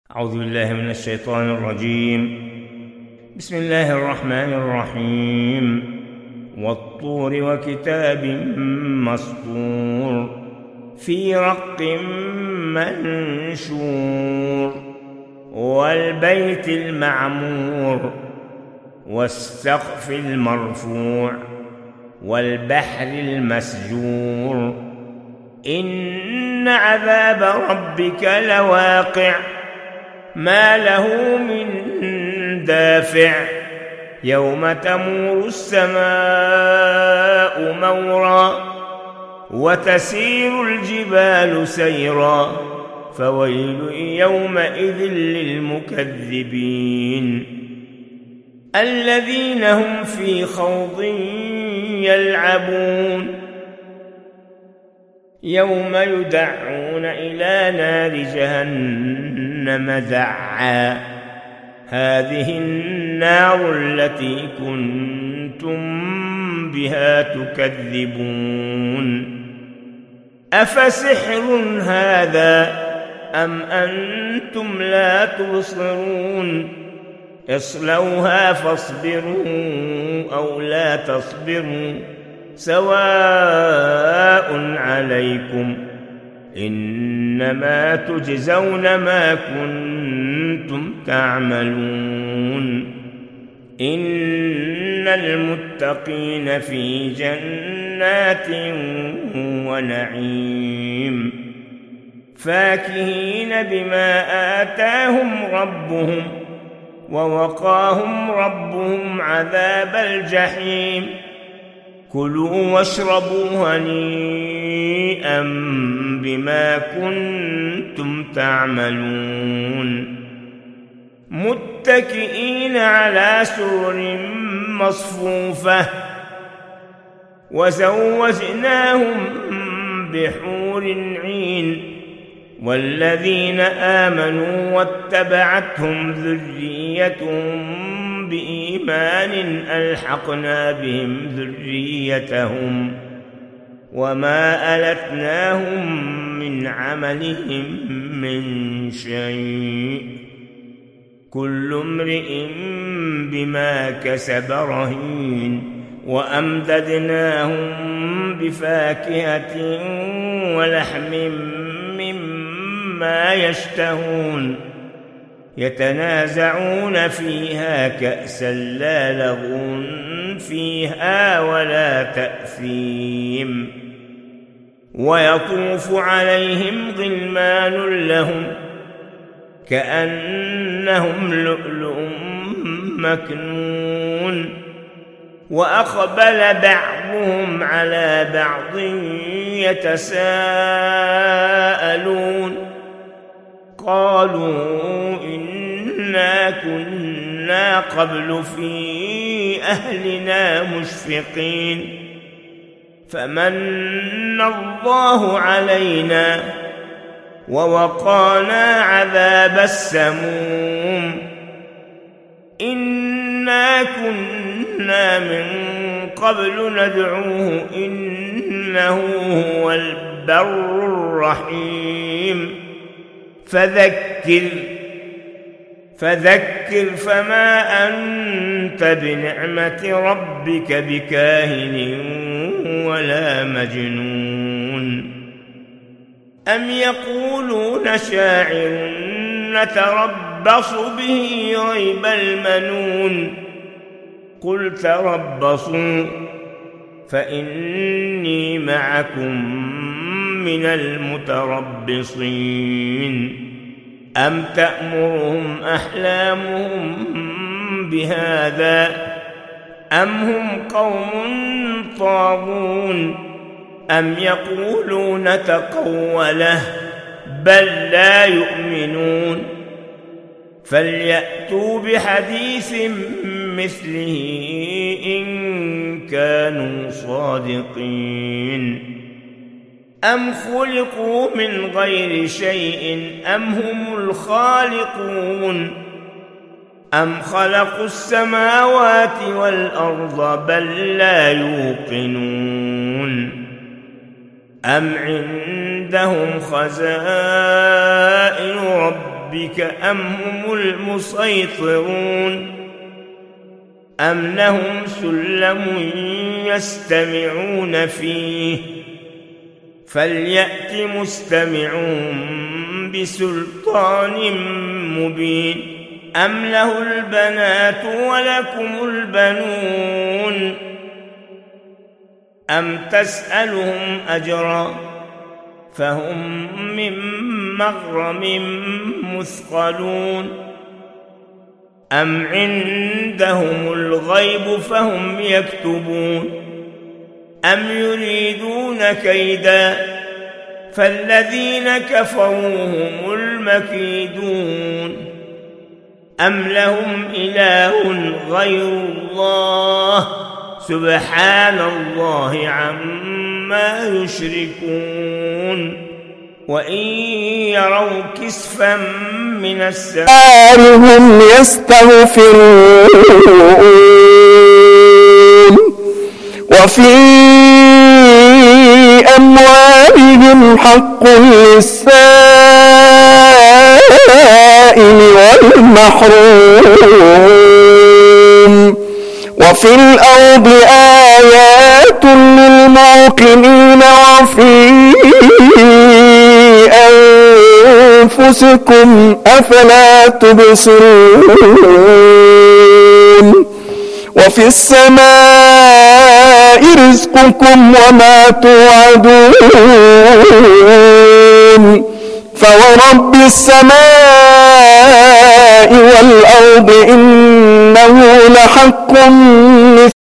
أعوذ بالله من الشيطان الرجيم. بسم الله الرحمن الرحيم. والطور وكتاب مسطور في رق منشور والبيت المعمور والسقف المرفوع والبحر المسجور إن عذاب ربك لواقع ما له من دافع يوم تمور السماء مورا وتسير الجبال سيرا فويل يومئذ للمكذبين الذين هم في خوض يلعبون يوم يدعون إلى نار جهنم دعا هذه النار التي كنتم بها تكذبون أفسحر هذا أم أنتم لا تبصرون اصلوها فاصبروا أو لا تصبروا سواء عليكم إنما تجزون ما كنتم تعملون إن المتقين في جنات ونعيم فاكهين بما آتاهم ربهم ووقاهم ربهم عذاب الجحيم كلوا واشربوا هنيئا بما كنتم تعملون متكئين على سرر مصفوفة وزوجناهم بحور عين والذين آمنوا واتبعتهم ذريتهم بإيمان ألحقنا بهم ذريتهم وما ألتناهم من عملهم من شيء كل امرئ بما كسب رهين وأمددناهم بفاكهة ولحم مما يشتهون يتنازعون فيها كأسا لا لغو فيها ولا تأثيم ويطوف عليهم غلمان لهم كأنهم لؤلؤ مكنون وأقبل بعضهم على بعض يتساءلون قالوا إنا كنا قبل في أهلنا مشفقين فمن الله علينا ووقانا عذاب السموم إنا كنا من قبل ندعوه إنه هو البر الرحيم فذكر فما أنت بنعمة ربك بكاهن ولا مجنون أم يقولون شاعر نتربص به ريب المنون قل تربصوا فإني معكم من المتربصين أم تأمرهم أحلامهم بهذا أم هم قوم طاغون أم يقولون تقوله بل لا يؤمنون فليأتوا بحديث مثله إن كانوا صادقين أم خلقوا من غير شيء أم هم الخالقون أم خلقوا السماوات والأرض بل لا يوقنون أم عندهم خزائن ربهم ربك أم هم المسيطرون أم لهم سلم يستمعون فيه فليأت مستمعون بسلطان مبين أم له البنات ولكم البنون أم تسألهم أجرا فهم من مغرم مثقلون أم عندهم الغيب فهم يكتبون أم يريدون كيدا فالذين كفروا هم المكيدون أم لهم إله غير الله سبحان الله عما يشركون وإن يروا كسفا من السماء هم يستغفرون وفي أموالهم حق للسائل والمحروم وفي الأرض آيات للموقنين وفي أنفسكم أفلا تبصرون وفي السماء رزقكم وما توعدون فورب السماء والأرض إنه لحق